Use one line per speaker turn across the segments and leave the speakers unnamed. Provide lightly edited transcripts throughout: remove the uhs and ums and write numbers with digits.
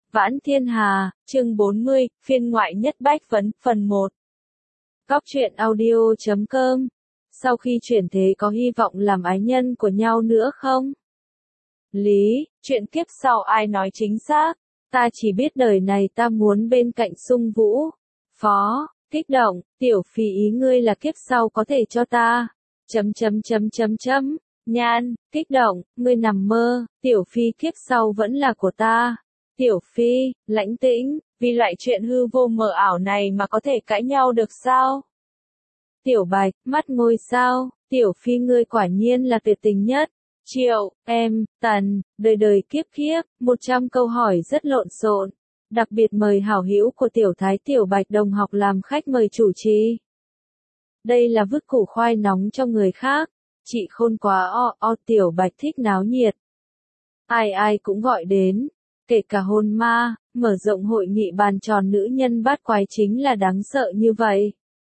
Vãn Thiên Hà, chương 40, phiên ngoại nhất bách vấn, phần 1. Góc truyện audio.com. Sau khi chuyển thế có hy vọng làm ái nhân của nhau nữa không? Lý, chuyện kiếp sau ai nói chính xác? Ta chỉ biết đời này ta muốn bên cạnh Sung Vũ. Phó, kích động, tiểu phi ý ngươi là kiếp sau có thể cho ta. Nhan, kích động, ngươi nằm mơ, tiểu phi kiếp sau vẫn là của ta. Tiểu phi, lãnh tĩnh, vì loại chuyện hư vô mờ ảo này mà có thể cãi nhau được sao? Tiểu Bạch, mắt ngôi sao, tiểu phi ngươi quả nhiên là tuyệt tình nhất. Triệu, em, Tần, đời đời kiếp kiếp, 100 câu hỏi rất lộn xộn. Đặc biệt mời hảo hữu của tiểu thái tiểu Bạch đồng học làm khách mời chủ trì. Đây là vứt củ khoai nóng cho người khác. Chị khôn quá tiểu Bạch thích náo nhiệt. Ai ai cũng gọi đến. Kể cả hôn ma, mở rộng hội nghị bàn tròn nữ nhân bát quái chính là đáng sợ như vậy.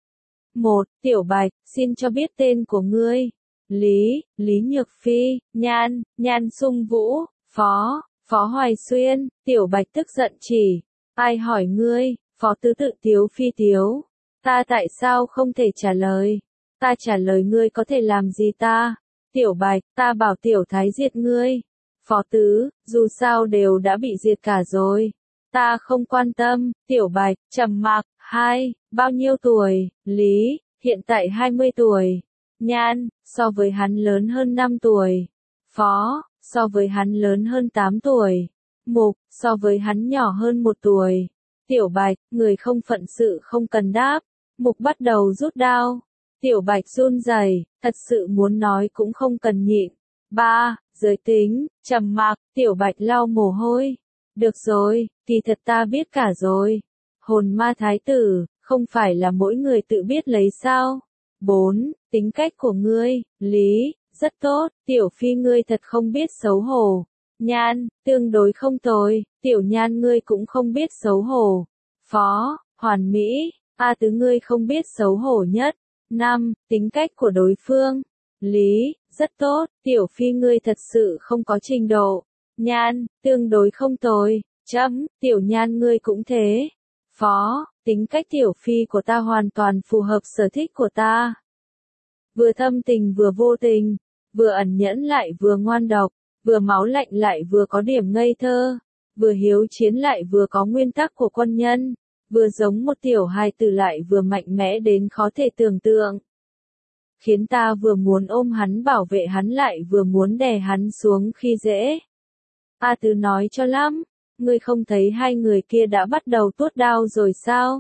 1. Tiểu Bạch, xin cho biết tên của ngươi. Lý, Lý Nhược Phi, Nhan Sung Vũ, Phó, Phó Hoài Xuyên, Tiểu Bạch tức giận chỉ. Ai hỏi ngươi, Phó tứ tự Tiếu Phi Tiếu. Ta tại sao không thể trả lời? Ta trả lời ngươi có thể làm gì ta? Tiểu Bạch, ta bảo Tiểu Thái diệt ngươi. Phó tứ, dù sao đều đã bị diệt cả rồi. Ta không quan tâm. Tiểu Bạch, trầm mặc. 2. Bao nhiêu tuổi? Lý, hiện tại 20 tuổi. Nhan, so với hắn lớn hơn 5 tuổi. Phó, so với hắn lớn hơn 8 tuổi. Mục, so với hắn nhỏ hơn 1 tuổi. Tiểu Bạch, người không phận sự không cần đáp. Mục bắt đầu rút đao. Tiểu Bạch run rẩy, thật sự muốn nói cũng không cần nhịn. 3. Giới tính, trầm mặc, Tiểu Bạch lau mồ hôi. Được rồi, kỳ thật ta biết cả rồi. Hồn ma thái tử, không phải là mỗi người tự biết lấy sao. 4. Tính cách của ngươi, Lý, rất tốt, tiểu phi ngươi thật không biết xấu hổ. Nhan, tương đối không tồi, tiểu Nhan ngươi cũng không biết xấu hổ. Phó, hoàn mỹ, A tứ ngươi không biết xấu hổ nhất. 5. Tính cách của đối phương, Lý, rất tốt, tiểu phi ngươi thật sự không có trình độ. Nhan, tương đối không tồi, tiểu Nhan ngươi cũng thế. Phó, tính cách tiểu phi của ta hoàn toàn phù hợp sở thích của ta. Vừa thâm tình vừa vô tình, vừa ẩn nhẫn lại vừa ngoan độc, vừa máu lạnh lại vừa có điểm ngây thơ, vừa hiếu chiến lại vừa có nguyên tắc của quân nhân, vừa giống một tiểu hài tử lại vừa mạnh mẽ đến khó thể tưởng tượng. Khiến ta vừa muốn ôm hắn bảo vệ hắn lại vừa muốn đè hắn xuống khi dễ. A tứ nói cho lắm, ngươi không thấy hai người kia đã bắt đầu tuốt đao rồi sao?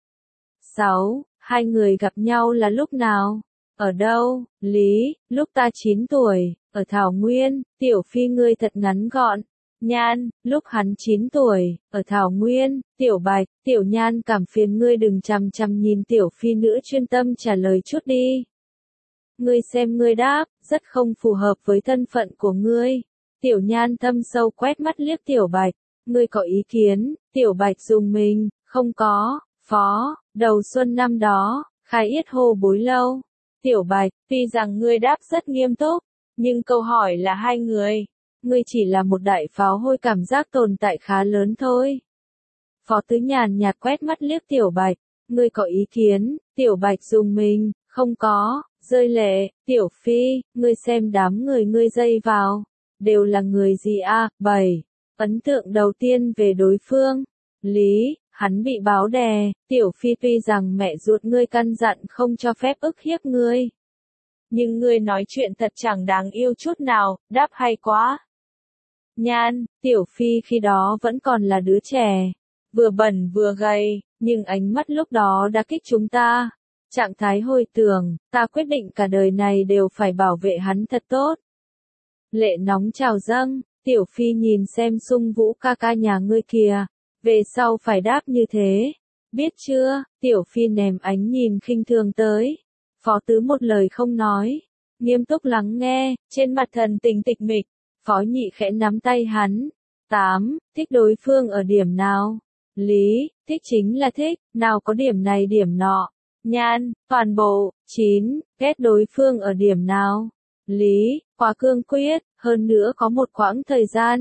6. Hai người gặp nhau là lúc nào? Ở đâu? Lý, lúc ta 9 tuổi, ở Thảo Nguyên. Tiểu phi ngươi thật ngắn gọn. Nhan, lúc hắn 9 tuổi, ở Thảo Nguyên. Tiểu Bạch, tiểu Nhan cảm phiền ngươi đừng chằm chằm nhìn tiểu phi nữa, chuyên tâm trả lời chút đi. Ngươi xem ngươi đáp, rất không phù hợp với thân phận của ngươi. Tiểu Nhan thâm sâu quét mắt liếc Tiểu Bạch. Ngươi có ý kiến? Tiểu Bạch dùng mình, không có. Phó, đầu xuân năm đó, khai yết hô bối lâu. Tiểu Bạch, tuy rằng ngươi đáp rất nghiêm túc, nhưng câu hỏi là hai người. Ngươi chỉ là một đại pháo hôi cảm giác tồn tại khá lớn thôi. Phó tứ nhàn nhạt quét mắt liếc Tiểu Bạch. Ngươi có ý kiến? Tiểu Bạch dùng mình, không có. Rơi lệ, tiểu phi, ngươi xem đám người ngươi dây vào. Đều là người gì a? 7. Ấn tượng đầu tiên về đối phương. Lý, hắn bị báo đè. Tiểu phi tuy rằng mẹ ruột ngươi căn dặn không cho phép ức hiếp ngươi. Nhưng ngươi nói chuyện thật chẳng đáng yêu chút nào, đáp hay quá. Nhan, tiểu phi khi đó vẫn còn là đứa trẻ. Vừa bẩn vừa gầy, nhưng ánh mắt lúc đó đã kích chúng ta. Trạng thái hồi tưởng, ta quyết định cả đời này đều phải bảo vệ hắn thật tốt. Lệ nóng trào dâng, tiểu phi nhìn xem Sung Vũ ca ca nhà ngươi kìa, về sau phải đáp như thế. Biết chưa? Tiểu phi ném ánh nhìn khinh thường tới. Phó tứ một lời không nói, nghiêm túc lắng nghe, trên mặt thần tình tịch mịch. Phó nhị khẽ nắm tay hắn. 8. Thích đối phương ở điểm nào? Lý, thích chính là thích, nào có điểm này điểm nọ. Nhan, toàn bộ. 9. Ghét đối phương ở điểm nào? Lý, quá cương quyết, hơn nữa có một quãng thời gian.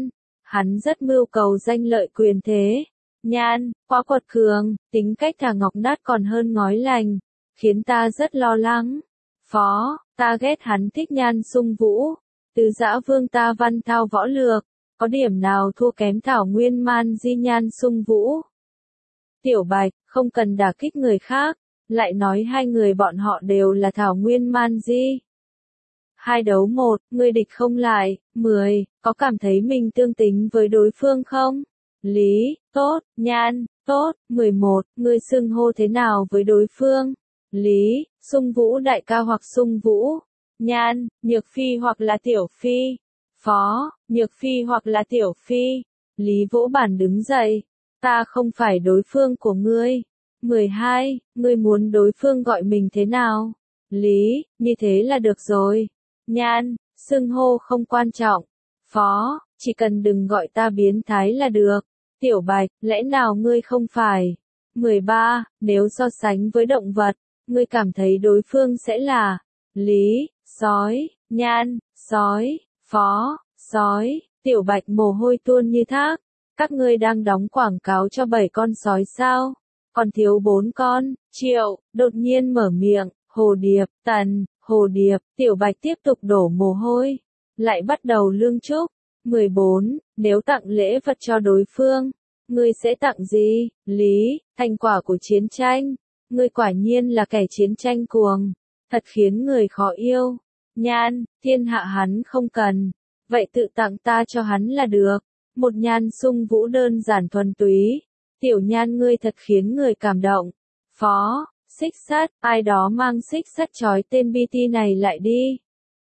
Hắn rất mưu cầu danh lợi quyền thế. Nhan, quá quật cường, tính cách thà ngọc nát còn hơn ngói lành, khiến ta rất lo lắng. Phó, ta ghét hắn thích Nhan Sung Vũ. Tứ Dã Vương ta văn thao võ lược, có điểm nào thua kém Thảo Nguyên Man Di Nhan Sung Vũ. Tiểu Bạch, không cần đả kích người khác, lại nói hai người bọn họ đều là Thảo Nguyên Man Di. 2 đấu 1, ngươi địch không lại. 10, có cảm thấy mình tương tính với đối phương không? Lý, tốt. Nhan, tốt. 11, ngươi xưng hô thế nào với đối phương? Lý, Sung Vũ đại ca hoặc Sung Vũ. Nhan, Nhược Phi hoặc là Tiểu Phi. Phó, Nhược Phi hoặc là Tiểu Phi. Lý vỗ bàn đứng dậy. Ta không phải đối phương của ngươi. 12, ngươi muốn đối phương gọi mình thế nào? Lý, như thế là được rồi. Nhan, xưng hô không quan trọng. Phó, chỉ cần đừng gọi ta biến thái là được. Tiểu Bạch, lẽ nào ngươi không phải? 13, nếu so sánh với động vật, ngươi cảm thấy đối phương sẽ là? Lý, sói. Nhan, sói. Phó, sói. Tiểu Bạch mồ hôi tuôn như thác. Các ngươi đang đóng quảng cáo cho 7 con sói sao? Còn thiếu 4 con. Triệu, đột nhiên mở miệng. Hồ Điệp, Tần, Hồ Điệp. Tiểu Bạch tiếp tục đổ mồ hôi. Lại bắt đầu lương chúc. 14, nếu tặng lễ vật cho đối phương, ngươi sẽ tặng gì? Lý, thành quả của chiến tranh. Ngươi quả nhiên là kẻ chiến tranh cuồng. Thật khiến người khó yêu. Nhan, thiên hạ hắn không cần. Vậy tự tặng ta cho hắn là được. Một Nhan Sung Vũ đơn giản thuần túy. Tiểu Nhan ngươi thật khiến người cảm động. Phó, xích sắt, ai đó mang xích sắt trói tên BT này lại đi.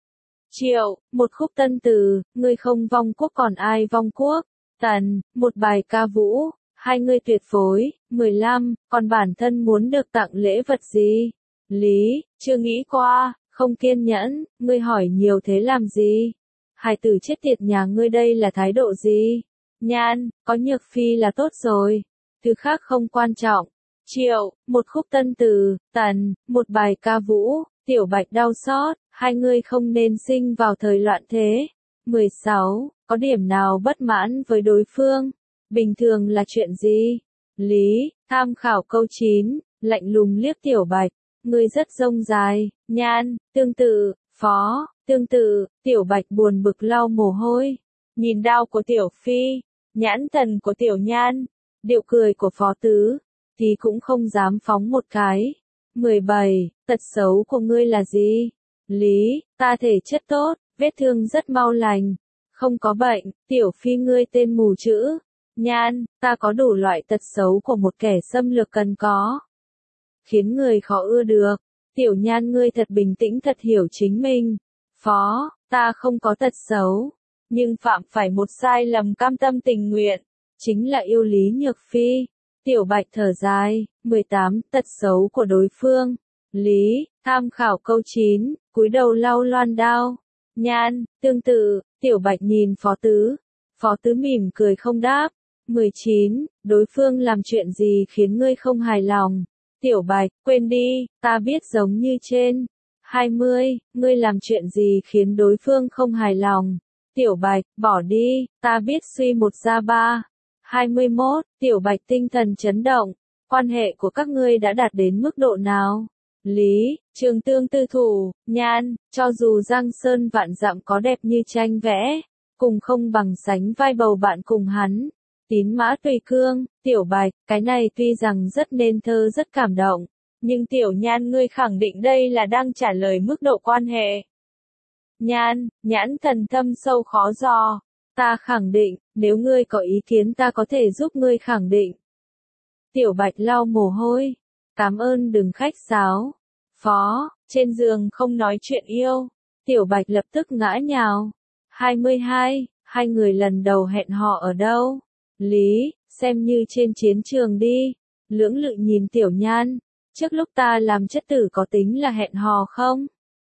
Triệu, một khúc tân từ, ngươi không vong quốc còn ai vong quốc. Tần, một bài ca vũ, hai ngươi tuyệt phối. 15, còn bản thân muốn được tặng lễ vật gì? Lý, chưa nghĩ qua, không kiên nhẫn, ngươi hỏi nhiều thế làm gì? Hài tử chết tiệt nhà ngươi đây là thái độ gì? Nhan, có Nhược Phi là tốt rồi, thứ khác không quan trọng. Triệu, một khúc tân từ. Tần, một bài ca vũ. Tiểu Bạch đau xót, hai ngươi không nên sinh vào thời loạn thế. 16, có điểm nào bất mãn với đối phương? Bình thường là chuyện gì? Lý, tham khảo câu 9, lạnh lùng liếc Tiểu Bạch, ngươi rất rông dài. Nhan, tương tự. Phó, tương tự. Tiểu Bạch buồn bực lau mồ hôi, nhìn đao của Tiểu Phi, nhãn thần của Tiểu Nhan, điệu cười của Phó Tứ, thì cũng không dám phóng một cái. 17, tật xấu của ngươi là gì? Lý, ta thể chất tốt, vết thương rất mau lành, không có bệnh. Tiểu Phi ngươi tên mù chữ. Nhan, ta có đủ loại tật xấu của một kẻ xâm lược cần có, khiến người khó ưa được. Tiểu Nhan ngươi thật bình tĩnh, thật hiểu chính mình. Phó, ta không có tật xấu, nhưng phạm phải một sai lầm cam tâm tình nguyện, chính là yêu Lý Nhược Phi. Tiểu Bạch thở dài. 18, tật xấu của đối phương. Lý, tham khảo câu 9, cúi đầu lau loan đao. Nhan, tương tự. Tiểu Bạch nhìn Phó Tứ. Phó Tứ mỉm cười không đáp. 19, đối phương làm chuyện gì khiến ngươi không hài lòng? Tiểu Bạch, quên đi, ta biết giống như trên. 20, ngươi làm chuyện gì khiến đối phương không hài lòng? Tiểu Bạch, bỏ đi, ta biết suy một ra ba. 21, Tiểu Bạch tinh thần chấn động, quan hệ của các ngươi đã đạt đến mức độ nào? Lý, trường tương tư thủ. Nhan, cho dù Giang Sơn vạn dặm có đẹp như tranh vẽ, cùng không bằng sánh vai bầu bạn cùng hắn. Tín Mã Tùy Cương. Tiểu Bạch, cái này tuy rằng rất nên thơ rất cảm động, nhưng Tiểu Nhan ngươi khẳng định đây là đang trả lời mức độ quan hệ. Nhan, nhãn thần thâm sâu khó dò. Ta khẳng định, nếu ngươi có ý kiến ta có thể giúp ngươi khẳng định. Tiểu Bạch lau mồ hôi. Cảm ơn đừng khách sáo. Phó, trên giường không nói chuyện yêu. Tiểu Bạch lập tức ngã nhào. 22, hai người lần đầu hẹn hò ở đâu? Lý, xem như trên chiến trường đi. Lưỡng lự nhìn Tiểu Nhan. Trước lúc ta làm chất tử có tính là hẹn hò không?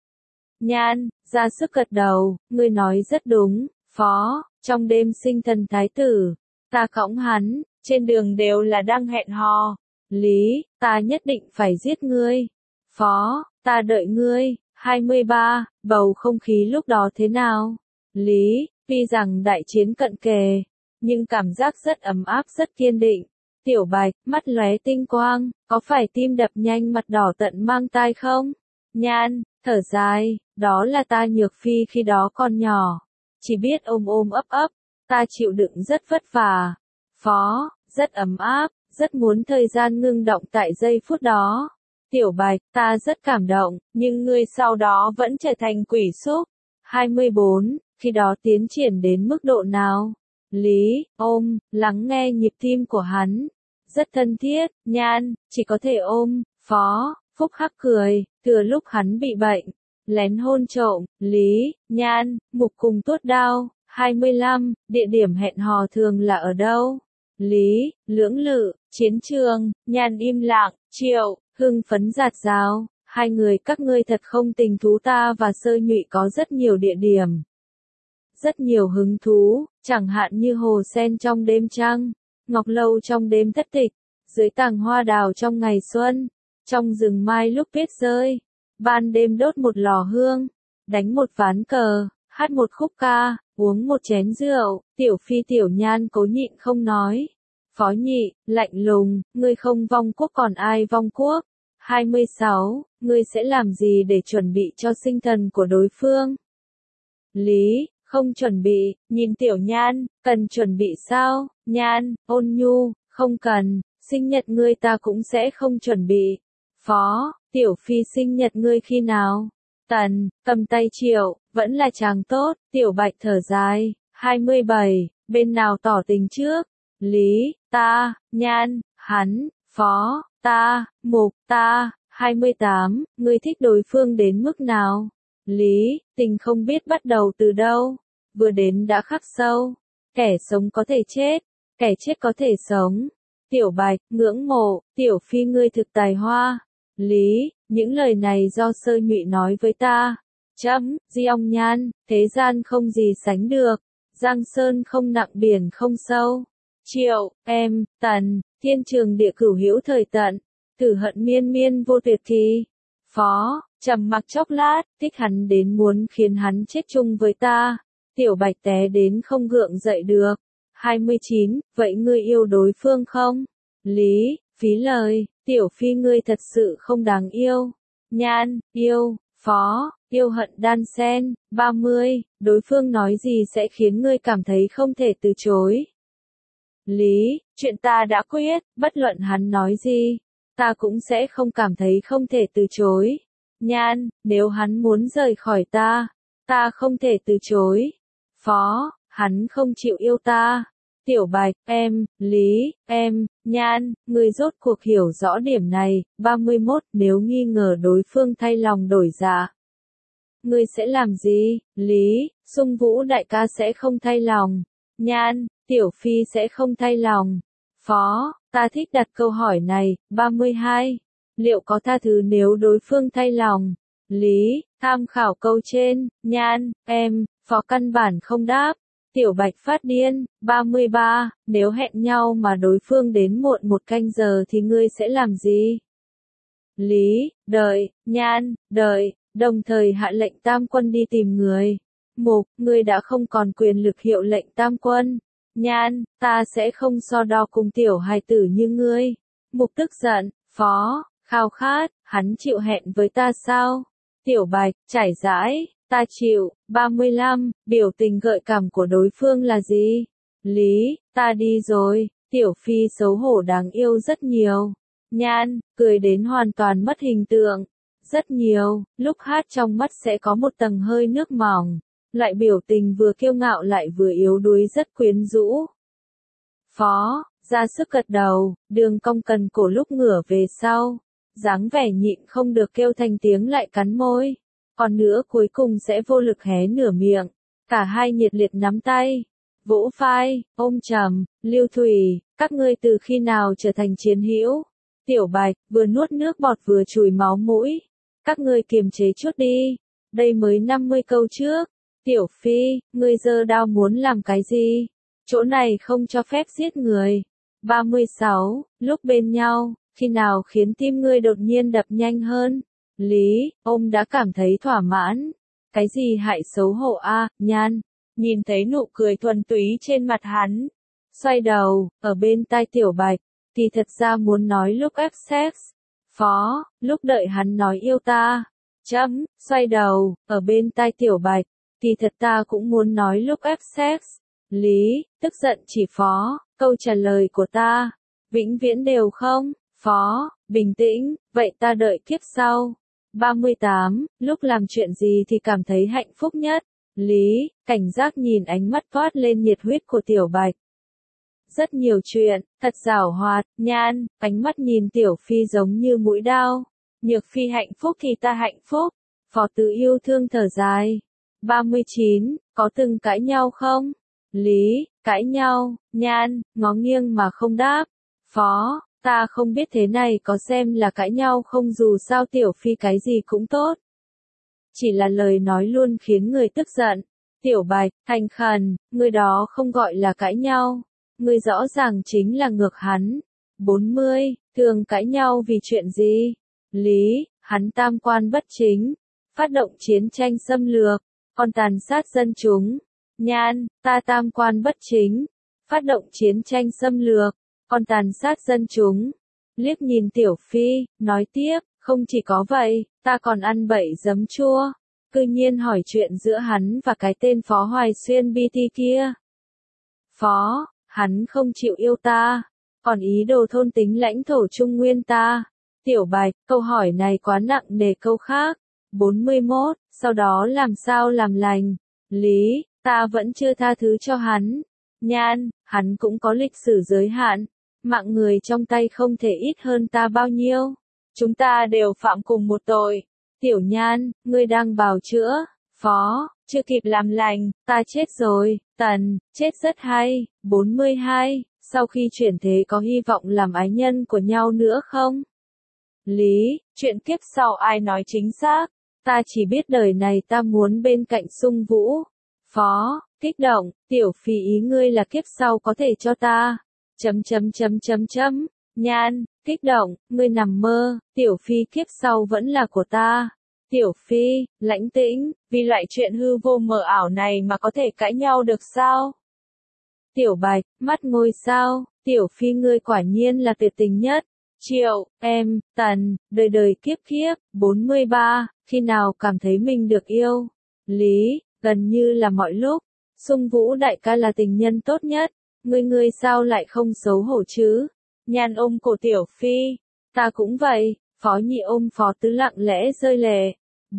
Nhan, ra sức gật đầu, ngươi nói rất đúng. Phó, trong đêm sinh thần thái tử, ta cõng hắn, trên đường đều là đang hẹn hò. Lý, ta nhất định phải giết ngươi. Phó, ta đợi ngươi. 23, bầu không khí lúc đó thế nào? Lý, tuy rằng đại chiến cận kề, nhưng cảm giác rất ấm áp rất kiên định. Tiểu Bạch, mắt lóe tinh quang, có phải tim đập nhanh mặt đỏ tận mang tai không? Nhan, thở dài, đó là ta Nhược Phi khi đó còn nhỏ. Chỉ biết ôm ôm ấp ấp, ta chịu đựng rất vất vả. Phó, rất ấm áp, rất muốn thời gian ngưng động tại giây phút đó. Tiểu Bạch, ta rất cảm động, nhưng ngươi sau đó vẫn trở thành quỷ xúc. 24, khi đó tiến triển đến mức độ nào? Lý, ôm, lắng nghe nhịp tim của hắn. Rất thân thiết, Nhan, chỉ có thể ôm. Phó, phúc hắc cười, thừa lúc hắn bị bệnh. Lén hôn trộm, Lý, Nhan, mục cùng tuốt đao. 25, địa điểm hẹn hò thường là ở đâu? Lý, lưỡng lự, chiến trường. Nhan im lặng. Triệu, hưng phấn rạt rào. Hai người các ngươi thật không tình thú, ta và Sơ Nhụy có rất nhiều địa điểm. Rất nhiều hứng thú, chẳng hạn như hồ sen trong đêm trăng, ngọc lâu trong đêm thất tịch, dưới tàng hoa đào trong ngày xuân, trong rừng mai lúc tuyết rơi, ban đêm đốt một lò hương, đánh một ván cờ, hát một khúc ca, uống một chén rượu. Tiểu Phi Tiểu Nhan cố nhịn không nói. Phó Nhị, lạnh lùng, ngươi không vong quốc còn ai vong quốc? 26, ngươi sẽ làm gì để chuẩn bị cho sinh thần của đối phương? Lý, không chuẩn bị. Nhìn Tiểu Nhan, cần chuẩn bị sao? Nhan, ôn nhu, không cần, sinh nhật ngươi ta cũng sẽ không chuẩn bị. Phó, Tiểu Phi sinh nhật ngươi khi nào? Tần, cầm tay Triệu, vẫn là chàng tốt. Tiểu Bạch thở dài. 27, bên nào tỏ tình trước? Lý, ta. Nhan, hắn. Phó, ta. Mục, ta. 28, ngươi thích đối phương đến mức nào? Lý, tình không biết bắt đầu từ đâu, vừa đến đã khắc sâu. Kẻ sống có thể chết, kẻ chết có thể sống. Tiểu Bạch, ngưỡng mộ. Tiểu Phi ngươi thực tài hoa. Lý, những lời này do Sơ Nhụy nói với ta. Chấm, Di Ong Nhan, thế gian không gì sánh được. Giang sơn không nặng biển không sâu. Triệu, em, Tần, thiên trường địa cửu hữu thời tận. Tử hận miên miên vô tuyệt kỳ. Phó, trầm mặc chốc lát, thích hắn đến muốn khiến hắn chết chung với ta. Tiểu Bạch té đến không gượng dậy được. 29, vậy ngươi yêu đối phương không? Lý, phí lời. Tiểu Phi ngươi thật sự không đáng yêu. Nhan, yêu. Phó, yêu hận đan xen. 30, đối phương nói gì sẽ khiến ngươi cảm thấy không thể từ chối? Lý, chuyện ta đã quyết, bất luận hắn nói gì, ta cũng sẽ không cảm thấy không thể từ chối. Nhan, nếu hắn muốn rời khỏi ta không thể từ chối. Phó, hắn không chịu yêu ta. Tiểu Bạch, em. Lý, em. Nhan, ngươi rốt cuộc hiểu rõ điểm này. 31, nếu nghi ngờ đối phương thay lòng đổi dạ, ngươi sẽ làm gì? Lý, Sung Vũ đại ca sẽ không thay lòng. Nhan, Tiểu Phi sẽ không thay lòng. Phó, ta thích đặt câu hỏi này. 32, liệu có tha thứ nếu đối phương thay lòng? Lý, tham khảo câu trên. Nhan, em. Phó căn bản không đáp. Tiểu Bạch phát điên. 33, nếu hẹn nhau mà đối phương đến muộn 1 canh giờ thì ngươi sẽ làm gì? Lý, đợi. Nhan, đợi, đồng thời hạ lệnh tam quân đi tìm người. Mục, ngươi đã không còn quyền lực hiệu lệnh tam quân. Nhan, ta sẽ không so đo cùng tiểu hài tử như ngươi. Mục tức giận. Phó, khao khát, hắn chịu hẹn với ta sao? Tiểu Bạch, trải rãi, ta chịu. 35, biểu tình gợi cảm của đối phương là gì? Lý, ta đi rồi. Tiểu Phi xấu hổ đáng yêu rất nhiều. Nhan, cười đến hoàn toàn mất hình tượng. Rất nhiều, lúc hát trong mắt sẽ có một tầng hơi nước mỏng. Loại biểu tình vừa kiêu ngạo lại vừa yếu đuối rất quyến rũ. Phó, ra sức gật đầu, đường cong cần cổ lúc ngửa về sau. Dáng vẻ nhịn không được kêu thành tiếng lại cắn môi. Còn nữa cuối cùng sẽ vô lực hé nửa miệng. Cả hai nhiệt liệt nắm tay. Vỗ vai, ôm chầm. Lưu Thủy, các ngươi từ khi nào trở thành chiến hữu? Tiểu Bạch, vừa nuốt nước bọt vừa chùi máu mũi. Các ngươi kiềm chế chút đi. Đây mới 50 câu trước. Tiểu Phi, ngươi giơ đao muốn làm cái gì? Chỗ này không cho phép giết người. 36, lúc bên nhau, khi nào khiến tim ngươi đột nhiên đập nhanh hơn? Lý, ông đã cảm thấy thỏa mãn. Cái gì hại xấu hổ a? Nhan, nhìn thấy nụ cười thuần túy trên mặt hắn, xoay đầu, ở bên tai Tiểu Bạch, thì thật ra muốn nói lúc ép sex. Phó, lúc đợi hắn nói yêu ta. Xoay đầu, ở bên tai Tiểu Bạch, thì thật ta cũng muốn nói lúc ép sex. Lý, tức giận chỉ Phó, câu trả lời của ta, vĩnh viễn đều không. Phó, bình tĩnh, vậy ta đợi kiếp sau. 38, lúc làm chuyện gì thì cảm thấy hạnh phúc nhất? Lý, cảnh giác nhìn ánh mắt toát lên nhiệt huyết của Tiểu Bạch. Rất nhiều chuyện, thật giảo hoạt, Nhan, ánh mắt nhìn Tiểu Phi giống như mũi đao. Nhược Phi hạnh phúc thì ta hạnh phúc. Phó Tứ yêu thương thở dài. 39, có từng cãi nhau không? Lý, cãi nhau, Nhan, ngó nghiêng mà không đáp. Phó, ta không biết thế này có xem là cãi nhau không, dù sao Tiểu Phi cái gì cũng tốt. Chỉ là lời nói luôn khiến người tức giận. Tiểu Bạch, thành khẩn, người đó không gọi là cãi nhau. Người rõ ràng chính là ngược hắn. 40, thường cãi nhau vì chuyện gì? Lý, hắn tam quan bất chính. Phát động chiến tranh xâm lược, còn tàn sát dân chúng. Nhan, ta tam quan bất chính. Phát động chiến tranh xâm lược, còn tàn sát dân chúng. Liếc nhìn Tiểu Phi, nói tiếp, không chỉ có vậy, ta còn ăn bậy giấm chua. Cư nhiên hỏi chuyện giữa hắn và cái tên Phó Hoài Xuyên BT kia. Phó, hắn không chịu yêu ta, còn ý đồ thôn tính lãnh thổ Trung Nguyên ta. Tiểu Bạch, câu hỏi này quá nặng nề câu khác. 41, sau đó làm sao làm lành? Lý, ta vẫn chưa tha thứ cho hắn. Nhan, hắn cũng có lịch sử giới hạn. Mạng người trong tay không thể ít hơn ta bao nhiêu. Chúng ta đều phạm cùng một tội. Tiểu Nhan, ngươi đang bào chữa. Phó, chưa kịp làm lành, ta chết rồi. Tần, chết rất hay. 42, sau khi chuyển thế có hy vọng làm ái nhân của nhau nữa không? Lý, chuyện kiếp sau ai nói chính xác? Ta chỉ biết đời này ta muốn bên cạnh Sung Vũ. Phó, kích động, Tiểu Phi ý ngươi là kiếp sau có thể cho ta. Nhan, kích động, ngươi nằm mơ, Tiểu Phi kiếp sau vẫn là của ta. Tiểu Phi, lãnh tĩnh, vì loại chuyện hư vô mờ ảo này mà có thể cãi nhau được sao? Tiểu Bạch, mắt ngôi sao, Tiểu Phi ngươi quả nhiên là tuyệt tình nhất. Triệu, em, Tần, đời đời kiếp kiếp. 43, khi nào cảm thấy mình được yêu? Lý, gần như là mọi lúc. Sung Vũ đại ca là tình nhân tốt nhất. Ngươi sao lại không xấu hổ chứ? Nhan ôm cổ Tiểu Phi. Ta cũng vậy. Phó Nhị ôm Phó Tứ lặng lẽ rơi lệ.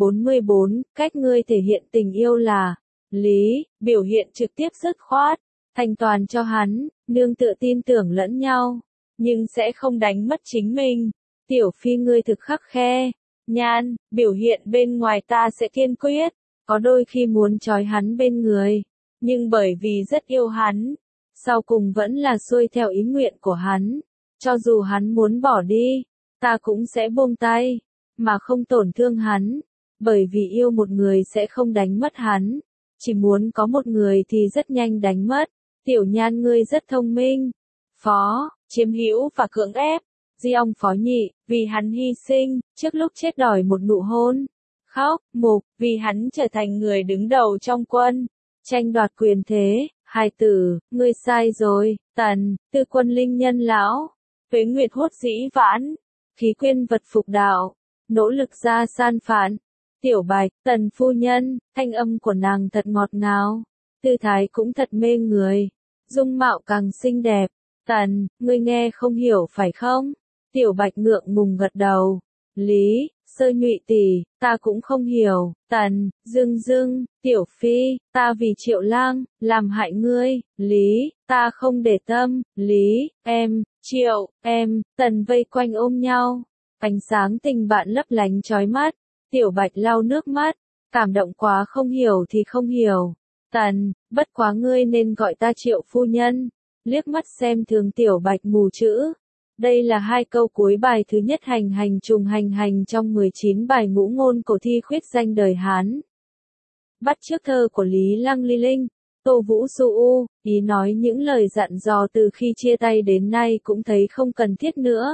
44, cách ngươi thể hiện tình yêu là. Lý, biểu hiện trực tiếp dứt khoát. Thành toàn cho hắn, nương tựa tin tưởng lẫn nhau. Nhưng sẽ không đánh mất chính mình. Tiểu Phi ngươi thực khắc khe. Nhan, biểu hiện bên ngoài ta sẽ kiên quyết. Có đôi khi muốn trói hắn bên người. Nhưng bởi vì rất yêu hắn. Sau cùng vẫn là xuôi theo ý nguyện của hắn. Cho dù hắn muốn bỏ đi, ta cũng sẽ buông tay. Mà không tổn thương hắn. Bởi vì yêu một người sẽ không đánh mất hắn. Chỉ muốn có một người thì rất nhanh đánh mất. Tiểu Nhan ngươi rất thông minh. Phó, chiếm hữu và cưỡng ép. Di ông Phó Nhị, vì hắn hy sinh, trước lúc chết đòi một nụ hôn. Khóc, mục, vì hắn trở thành người đứng đầu trong quân. Tranh đoạt quyền thế, hài tử, ngươi sai rồi. Tần, tư quân linh nhân lão. Tuế nguyệt hốt dĩ vãn. Khí quyên vật phục đạo. Nỗ lực ra san phản. Tiểu Bạch, Tần phu nhân, thanh âm của nàng thật ngọt ngào. Tư thái cũng thật mê người. Dung mạo càng xinh đẹp. Tần, ngươi nghe không hiểu phải không? Tiểu Bạch ngượng ngùng gật đầu. Lý, Sơ Nhụy tỷ, ta cũng không hiểu. Tần, dưng, Tiểu Phi, ta vì Triệu Lang, làm hại ngươi. Lý, ta không để tâm. Lý, em, Triệu, em, Tần vây quanh ôm nhau. Ánh sáng tình bạn lấp lánh chói mắt. Tiểu Bạch lau nước mắt. Cảm động quá, không hiểu thì không hiểu. Tần, bất quá ngươi nên gọi ta Triệu phu nhân. Liếc mắt xem thường Tiểu Bạch mù chữ. Đây là hai câu cuối bài thứ nhất hành trùng trong 19 bài ngũ ngôn cổ thi khuyết danh đời Hán. Bắt chước thơ của Lý Lăng Ly Linh, Tô Vũ Du, ý nói những lời dặn dò từ khi chia tay đến nay cũng thấy không cần thiết nữa.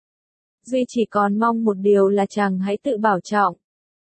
Duy chỉ còn mong một điều là chàng hãy tự bảo trọng.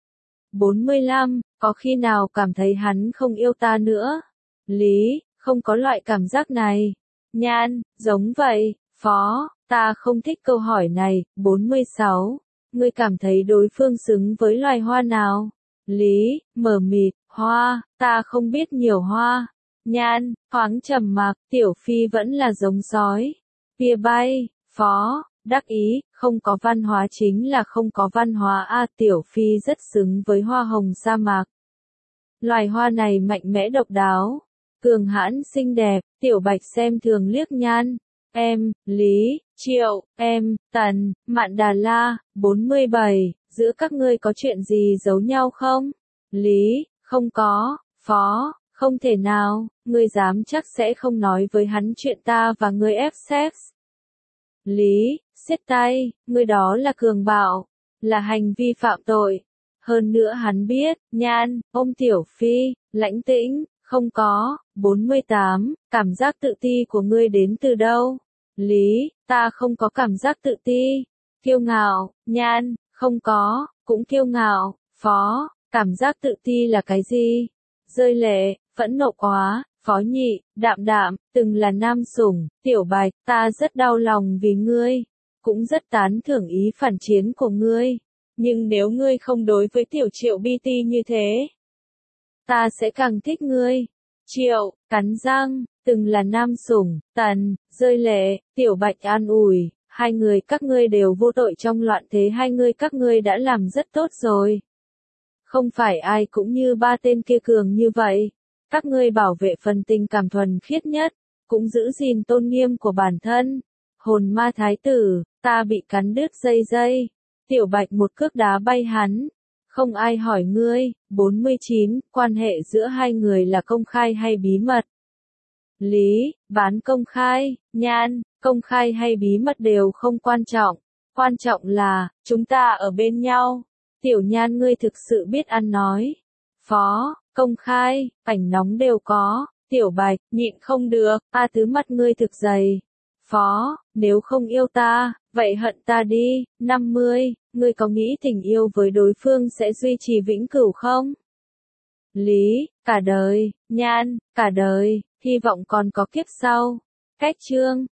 45, có khi nào cảm thấy hắn không yêu ta nữa? Lý, không có loại cảm giác này. Nhan, giống vậy, Phó, ta không thích câu hỏi này. 46. Ngươi cảm thấy đối phương xứng với loài hoa nào? Lý, mờ mịt, hoa, ta không biết nhiều hoa. Nhan, thoáng trầm mặc, Tiểu Phi vẫn là giống sói. Bia bay, Phó, đắc ý, không có văn hóa chính là không có văn hóa a. Tiểu Phi rất xứng với hoa hồng sa mạc. Loài hoa này mạnh mẽ độc đáo, cường hãn xinh đẹp. Tiểu Bạch xem thường liếc Nhan. Em, Lý, Triệu, em, Tần, Mạn Đà La. 47. Giữa các ngươi có chuyện gì giấu nhau không? Lý, không có. Phó, không thể nào, ngươi dám chắc sẽ không nói với hắn chuyện ta và ngươi ép sex. Lý, siết tay, ngươi đó là cường bạo, là hành vi phạm tội. Hơn nữa hắn biết. Nhan, ôm Tiểu Phi, lãnh tĩnh, không có. 48. Cảm giác tự ti của ngươi đến từ đâu? Lý, ta không có cảm giác tự ti. Kiêu ngạo. Nhan, không có, cũng kiêu ngạo. Phó, cảm giác tự ti là cái gì? Rơi lệ, phẫn nộ quá. Phó Nhị, đạm đạm, từng là nam sủng. Tiểu Bạch, ta rất đau lòng vì ngươi, cũng rất tán thưởng ý phản chiến của ngươi. Nhưng nếu ngươi không đối với Tiểu Triệu BT như thế, ta sẽ càng thích ngươi. Triệu, cắn răng, từng là nam sủng. Tần, rơi lệ. Tiểu Bạch an ủi, hai người các ngươi đều vô tội trong loạn thế, hai người các ngươi đã làm rất tốt rồi. Không phải ai cũng như ba tên kia cường như vậy. Các ngươi bảo vệ phần tình cảm thuần khiết nhất, cũng giữ gìn tôn nghiêm của bản thân. Hồn ma thái tử, ta bị cắn đứt dây. Tiểu Bạch một cước đá bay hắn. Không ai hỏi ngươi. 49. Quan hệ giữa hai người là công khai hay bí mật? Lý, bán công khai. Nhan, công khai hay bí mật đều không quan trọng. Quan trọng là, chúng ta ở bên nhau. Tiểu Nhan, ngươi thực sự biết ăn nói. Phó, công khai, ảnh nóng đều có. Tiểu Bạch, nhịn không được, tứ mắt ngươi thực dày. Phó, nếu không yêu ta, vậy hận ta đi. 50. Ngươi có nghĩ tình yêu với đối phương sẽ duy trì vĩnh cửu không? Lý, cả đời. Nhan, cả đời, hy vọng còn có kiếp sau. Cách chương